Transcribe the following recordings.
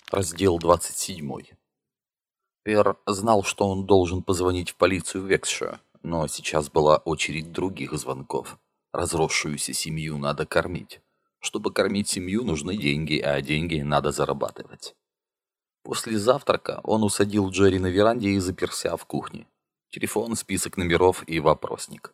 Раздел 27. Пер знал, что он должен позвонить в полицию в Вексшир, но сейчас была очередь других звонков. Разросшуюся семью надо кормить. Чтобы кормить семью, нужны деньги, а деньги надо зарабатывать. После завтрака он усадил Джерри на веранде и заперся в кухне. Телефон, список номеров и вопросник.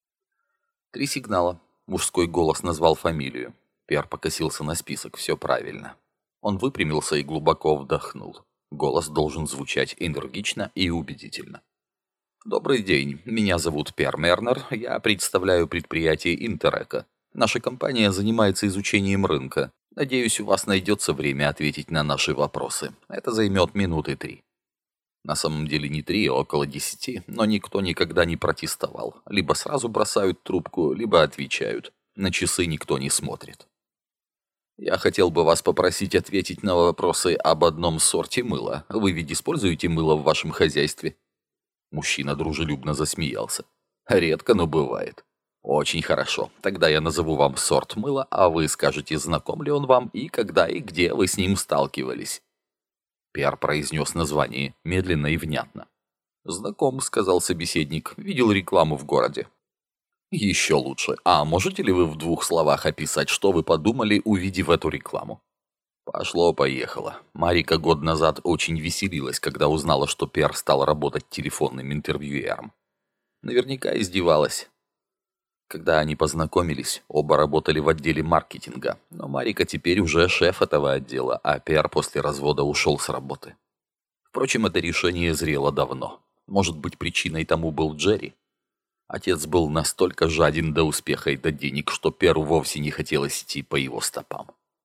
3 сигнала. Мужской голос назвал фамилию. Пер покосился на список, все правильно. Он выпрямился и глубоко вдохнул. Голос должен звучать энергично и убедительно. «Добрый день, меня зовут Пер Мернер, я представляю предприятие Интерека. Наша компания занимается изучением рынка. Надеюсь, у вас найдется время ответить на наши вопросы. Это займет минуты 3». На самом деле не 3, а около 10, но никто никогда не протестовал. Либо сразу бросают трубку, либо отвечают. На часы никто не смотрит. Я хотел бы вас попросить ответить на вопросы об одном сорте мыла. Вы ведь используете мыло в вашем хозяйстве? Мужчина дружелюбно засмеялся. Редко, но бывает. Очень хорошо. Тогда я назову вам сорт мыла, а вы скажете, знаком ли он вам и когда и где вы с ним сталкивались. Пер произнес название медленно и внятно. «Знаком», — сказал собеседник, — «видел рекламу в городе». «Еще лучше. А можете ли вы в 2 словах описать, что вы подумали, увидев эту рекламу?» Пошло-поехало. Марика год назад очень веселилась, когда узнала, что Пер стал работать телефонным интервьюером. Наверняка издевалась. Когда они познакомились, оба работали в отделе маркетинга, но Марика теперь уже шеф этого отдела, а Пер после развода ушел с работы. Впрочем, это решение зрело давно. Может быть, причиной тому был Джерри? Отец был настолько жаден до успеха и до денег, что Перу вовсе не хотелось идти по его стопам.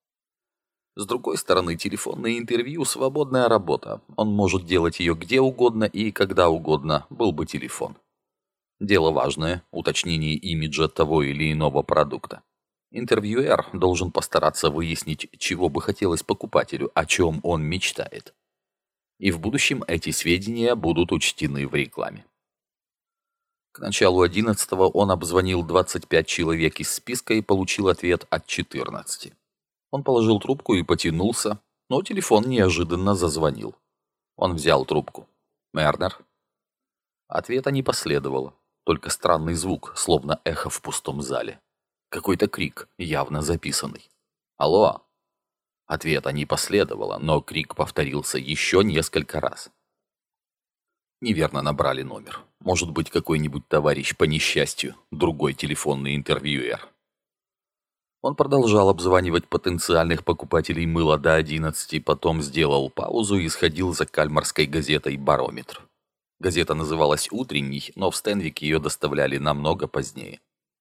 С другой стороны, телефонное интервью – свободная работа. Он может делать ее где угодно и когда угодно, был бы телефон. Дело важное – уточнение имиджа того или иного продукта. Интервьюер должен постараться выяснить, чего бы хотелось покупателю, о чем он мечтает. И в будущем эти сведения будут учтены в рекламе. К началу 11-го он обзвонил 25 человек из списка и получил ответ от 14. Он положил трубку и потянулся, но телефон неожиданно зазвонил. Он взял трубку. «Мернер?» Ответа не последовало, только странный звук, словно эхо в пустом зале. Какой-то крик, явно записанный. «Алло?» Ответа не последовало, но крик повторился еще несколько раз. Неверно набрали номер. Может быть, какой-нибудь товарищ по несчастью, другой телефонный интервьюер. Он продолжал обзванивать потенциальных покупателей мыла до 11, потом сделал паузу и сходил за кальмарской газетой «Барометр». Газета называлась «Утренней», но в Стенвик ее доставляли намного позднее.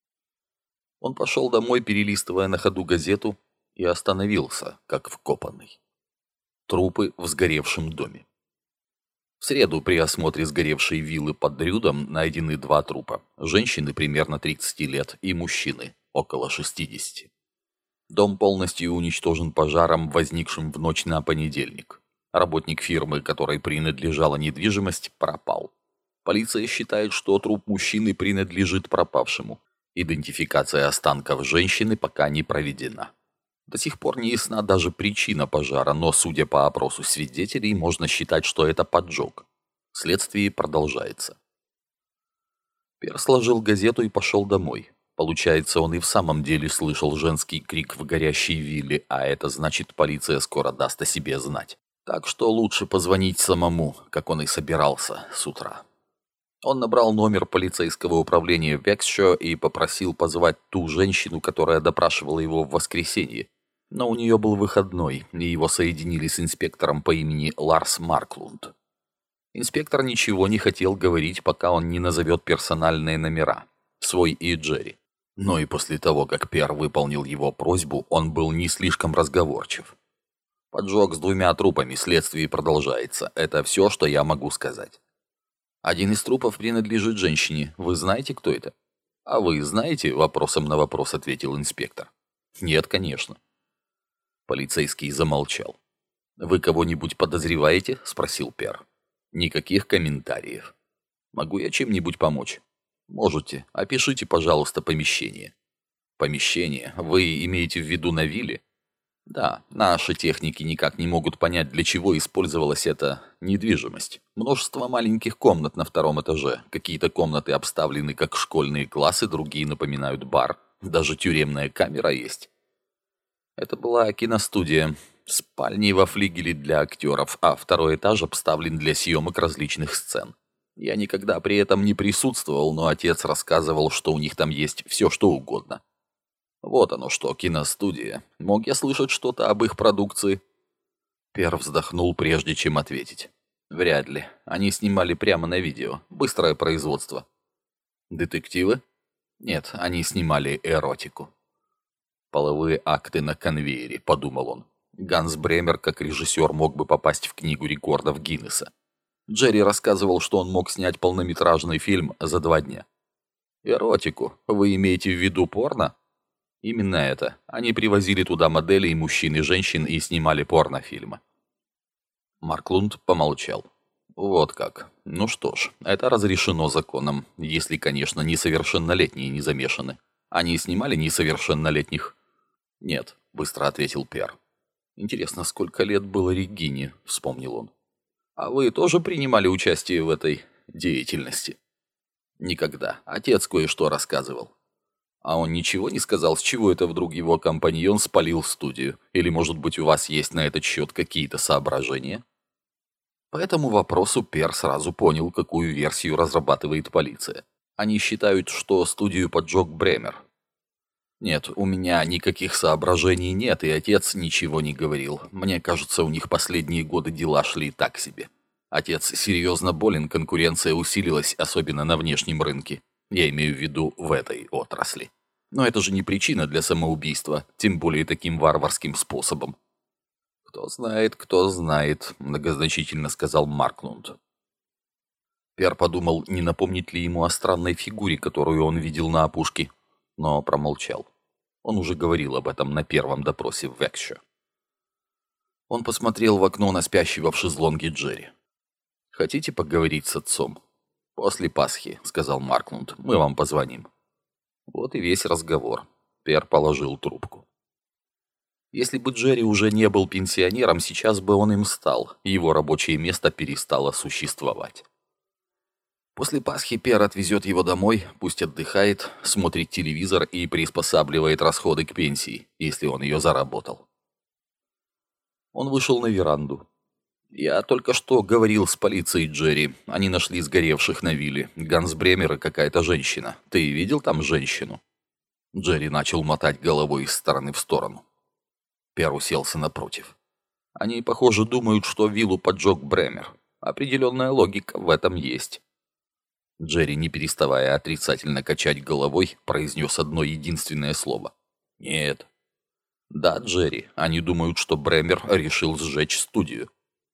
Он пошел домой, перелистывая на ходу газету, и остановился, как вкопанный. Трупы в сгоревшем доме. В среду при осмотре сгоревшей виллы под Дрюдом найдены 2 трупа. Женщины примерно 30 лет и мужчины около 60. Дом полностью уничтожен пожаром, возникшим в ночь на понедельник. Работник фирмы, которой принадлежала недвижимость, пропал. Полиция считает, что труп мужчины принадлежит пропавшему. Идентификация останков женщины пока не проведена. До сих пор не ясна даже причина пожара, но, судя по опросу свидетелей, можно считать, что это поджог. Следствие продолжается. Пер сложил газету и пошел домой. Получается, он и в самом деле слышал женский крик в горящей вилле, а это значит, полиция скоро даст о себе знать. Так что лучше позвонить самому, как он и собирался с утра. Он набрал номер полицейского управления в Вексшир и попросил позвать ту женщину, которая допрашивала его в воскресенье. Но у нее был выходной, и его соединили с инспектором по имени Ларс Марклунд. Инспектор ничего не хотел говорить, пока он не назовет персональные номера, свой и Джерри. Но и после того, как Пер выполнил его просьбу, он был не слишком разговорчив. Поджог с 2 трупами, следствие продолжается. Это все, что я могу сказать. Один из трупов принадлежит женщине. Вы знаете, кто это? А вы знаете? Вопросом на вопрос ответил инспектор. Нет, конечно. Полицейский замолчал. «Вы кого-нибудь подозреваете?» – спросил Пер. «Никаких комментариев. Могу я чем-нибудь помочь?» «Можете. Опишите, пожалуйста, помещение». «Помещение? Вы имеете в виду на вилле?» Да, наши техники никак не могут понять, для чего использовалась эта недвижимость. Множество маленьких комнат на втором этаже. Какие-то комнаты обставлены как школьные классы, другие напоминают бар. Даже тюремная камера есть. Это была киностудия. Спальни во флигеле для актеров, а второй этаж обставлен для съемок различных сцен. Я никогда при этом не присутствовал, но отец рассказывал, что у них там есть все, что угодно. Вот оно что, киностудия. Мог я слышать что-то об их продукции? Пер вздохнул, прежде чем ответить. Вряд ли. Они снимали прямо на видео. Быстрое производство. Детективы? Нет, они снимали эротику. Половые акты на конвейере, подумал он. Ганс Бремер, как режиссер, мог бы попасть в книгу рекордов Гиннесса. Джерри рассказывал, что он мог снять полнометражный фильм за 2 дня. Эротику? Вы имеете в виду порно? Именно это. Они привозили туда моделей, мужчин и женщин, и снимали порнофильмы. Марклунд помолчал. Вот как. Ну что ж, это разрешено законом, если, конечно, несовершеннолетние не замешаны. Они снимали несовершеннолетних? Нет, быстро ответил Пер. Интересно, сколько лет было Регине, вспомнил он. А вы тоже принимали участие в этой деятельности? Никогда. Отец кое-что рассказывал. А он ничего не сказал, с чего это вдруг его компаньон спалил студию? Или, может быть, у вас есть на этот счет какие-то соображения? По этому вопросу Пер сразу понял, какую версию разрабатывает полиция. Они считают, что студию поджег Бремер. Нет, у меня никаких соображений нет, и отец ничего не говорил. Мне кажется, у них последние годы дела шли так себе. Отец серьезно болен, конкуренция усилилась, особенно на внешнем рынке. Я имею в виду в этой отрасли. Но это же не причина для самоубийства, тем более таким варварским способом. Кто знает», — многозначительно сказал Марклунд. Пер подумал, не напомнить ли ему о странной фигуре, которую он видел на опушке, но промолчал. Он уже говорил об этом на первом допросе в Векше. Он посмотрел в окно на спящего в шезлонге Джерри. «Хотите поговорить с отцом?» «После Пасхи», — сказал Марклунд, — «мы вам позвоним». Вот и весь разговор. Пер положил трубку. Если бы Джерри уже не был пенсионером, сейчас бы он им стал, и его рабочее место перестало существовать. После Пасхи Пер отвезет его домой, пусть отдыхает, смотрит телевизор и приспосабливает расходы к пенсии, если он ее заработал. Он вышел на веранду. «Я только что говорил с полицией, Джерри. Они нашли сгоревших на вилле. Ганс Бремер и какая-то женщина. Ты видел там женщину?» Джерри начал мотать головой из стороны в сторону. Пер уселся напротив. «Они, похоже, думают, что виллу поджег Бремер. Определенная логика в этом есть». Джерри, не переставая отрицательно качать головой, произнес одно единственное слово. «Нет». «Да, Джерри, они думают, что Бремер решил сжечь студию».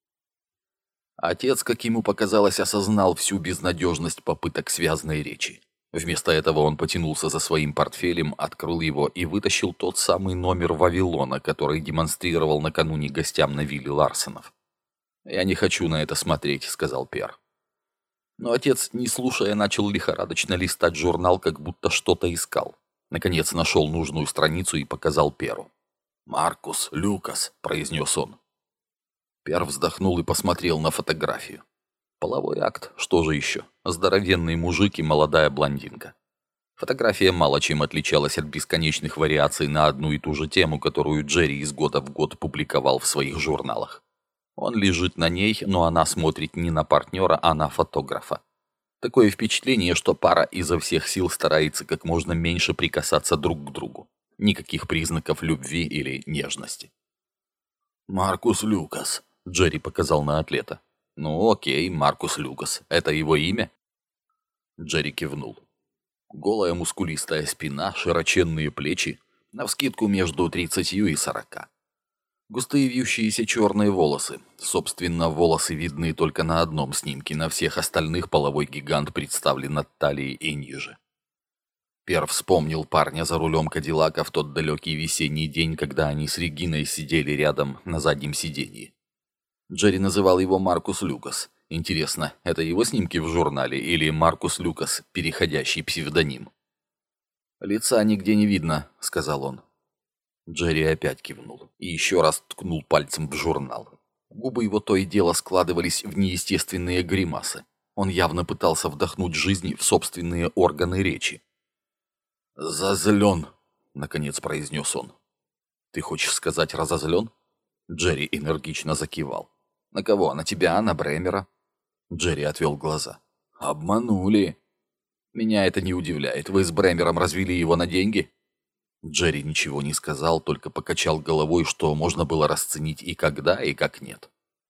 Отец, как ему показалось, осознал всю безнадежность попыток связной речи. Вместо этого он потянулся за своим портфелем, открыл его и вытащил тот самый номер «Вавилона», который демонстрировал накануне гостям на вилле Ларсенов. «Я не хочу на это смотреть», — сказал Пер. Но отец, не слушая, начал лихорадочно листать журнал, как будто что-то искал. Наконец нашел нужную страницу и показал Перу. «Маркус Люкас», — произнес он. Пер вздохнул и посмотрел на фотографию. Половой акт, что же еще? Здоровенный мужик и молодая блондинка. Фотография мало чем отличалась от бесконечных вариаций на одну и ту же тему, которую Джерри из года в год публиковал в своих журналах. Он лежит на ней, но она смотрит не на партнера, а на фотографа. Такое впечатление, что пара изо всех сил старается как можно меньше прикасаться друг к другу. Никаких признаков любви или нежности. «Маркус Люкас», — Джерри показал на атлета. «Ну окей, Маркус Люкас. Это его имя?» Джерри кивнул. Голая мускулистая спина, широченные плечи, навскидку между 30 и 40. Густые вьющиеся черные волосы. Собственно, волосы видны только на одном снимке, на всех остальных половой гигант представлен от талии и ниже. Пер вспомнил парня за рулем Кадиллака в тот далекий весенний день, когда они с Региной сидели рядом на заднем сиденье. Джерри называл его Маркус Люкас. Интересно, это его снимки в журнале или Маркус Люкас, переходящий псевдоним? «Лица нигде не видно», — сказал он. Джерри опять кивнул и еще раз ткнул пальцем в журнал. Губы его то и дело складывались в неестественные гримасы. Он явно пытался вдохнуть жизнь в собственные органы речи. «Зазлен», — наконец произнес он. «Ты хочешь сказать разозлен?» Джерри энергично закивал. «На кого? На тебя? На Бремера?» Джерри отвел глаза. «Обманули». «Меня это не удивляет. Вы с Бремером развели его на деньги?» Джерри ничего не сказал, только покачал головой, что можно было расценить и когда, и как нет.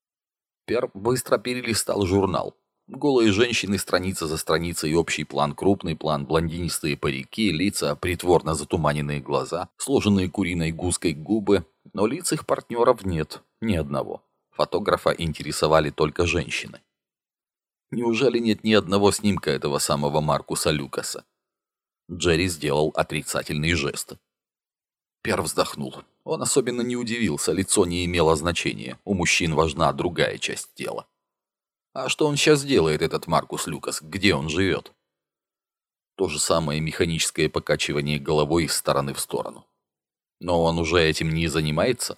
Пер быстро перелистал журнал. Голые женщины, страница за страницей, общий план, крупный план, блондинистые парики, лица, притворно затуманенные глаза, сложенные куриной гуской губы, но лиц их партнеров нет, ни одного. Фотографа интересовали только женщины. Неужели нет ни одного снимка этого самого Маркуса Люкаса? Джерри сделал отрицательный жест. Пер вздохнул. Он особенно не удивился, лицо не имело значения. У мужчин важна другая часть тела. А что он сейчас делает, этот Маркус Люкас? Где он живет? То же самое механическое покачивание головой из стороны в сторону. Но он уже этим не занимается?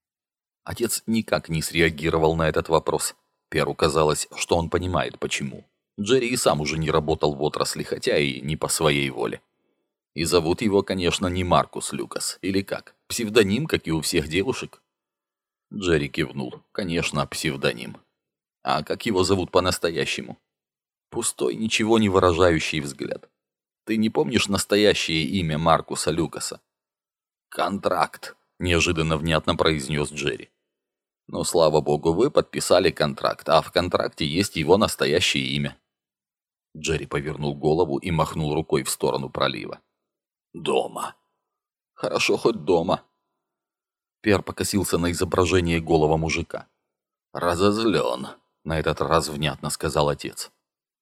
Отец никак не среагировал на этот вопрос. Перу казалось, что он понимает, почему. Джерри и сам уже не работал в отрасли, хотя и не по своей воле. И зовут его, конечно, не Маркус Люкас, или как? Псевдоним, как и у всех девушек? Джерри кивнул. Конечно, псевдоним. А как его зовут по-настоящему? Пустой, ничего не выражающий взгляд. Ты не помнишь настоящее имя Маркуса Люкаса? «Контракт», — неожиданно внятно произнес Джерри. «Но, слава богу, вы подписали контракт, а в контракте есть его настоящее имя». Джерри повернул голову и махнул рукой в сторону пролива. «Дома». «Хорошо, хоть дома». Пер покосился на изображение голого мужика. «Разозлен», — на этот раз внятно сказал отец.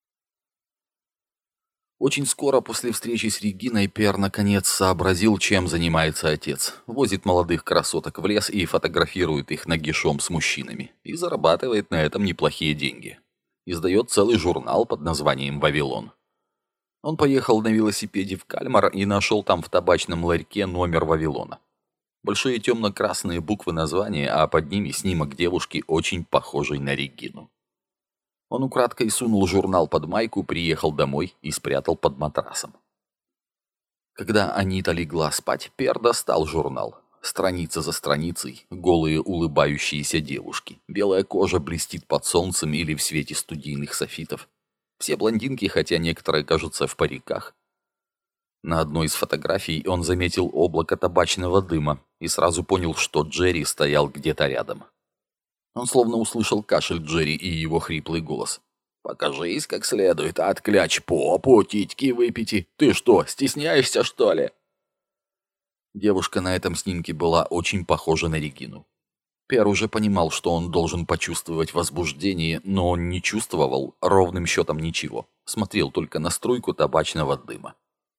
Очень скоро после встречи с Региной Пер наконец сообразил, чем занимается отец. Возит молодых красоток в лес и фотографирует их нагишом с мужчинами. И зарабатывает на этом неплохие деньги. Издает целый журнал под названием «Вавилон». Он поехал на велосипеде в Кальмар и нашел там в табачном ларьке номер «Вавилона». Большие темно-красные буквы названия, а под ними снимок девушки, очень похожей на Регину. Он украдкой сунул журнал под майку, приехал домой и спрятал под матрасом. Когда Анита легла спать, Пер достал журнал. Страница за страницей, голые улыбающиеся девушки. Белая кожа блестит под солнцем или в свете студийных софитов. Все блондинки, хотя некоторые кажутся в париках. На одной из фотографий он заметил облако табачного дыма и сразу понял, что Джерри стоял где-то рядом. Он словно услышал кашель Джерри и его хриплый голос. «Покажись как следует, откляч попу, титьки выпейте. Ты что, стесняешься, что ли?» Девушка на этом снимке была очень похожа на Регину. Пер уже понимал, что он должен почувствовать возбуждение, но он не чувствовал ровным счетом ничего. Смотрел только на струйку табачного дыма.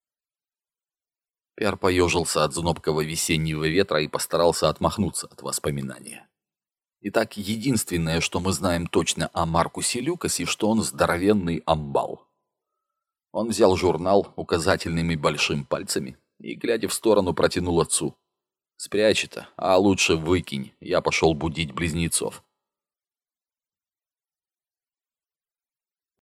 Пер поежился от знобкого весеннего ветра и постарался отмахнуться от воспоминания. Итак, единственное, что мы знаем точно о Маркусе Люкасе, что он здоровенный амбал. Он взял журнал указательными большим пальцами и, глядя в сторону, протянул отцу. «Спрячь это, а лучше выкинь, я пошел будить близнецов».